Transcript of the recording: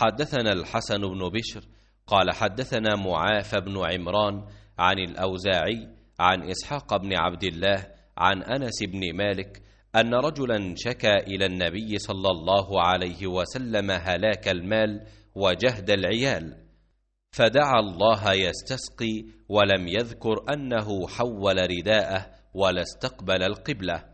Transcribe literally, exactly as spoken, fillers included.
حدثنا الحسن بن بشر قال حدثنا معاف بن عمران عن الأوزاعي عن إسحاق بن عبد الله عن أنس بن مالك أن رجلا شكى إلى النبي صلى الله عليه وسلم هلاك المال وجهد العيال، فدعا الله يستسقي ولم يذكر أنه حول رداءه ولا استقبل القبلة،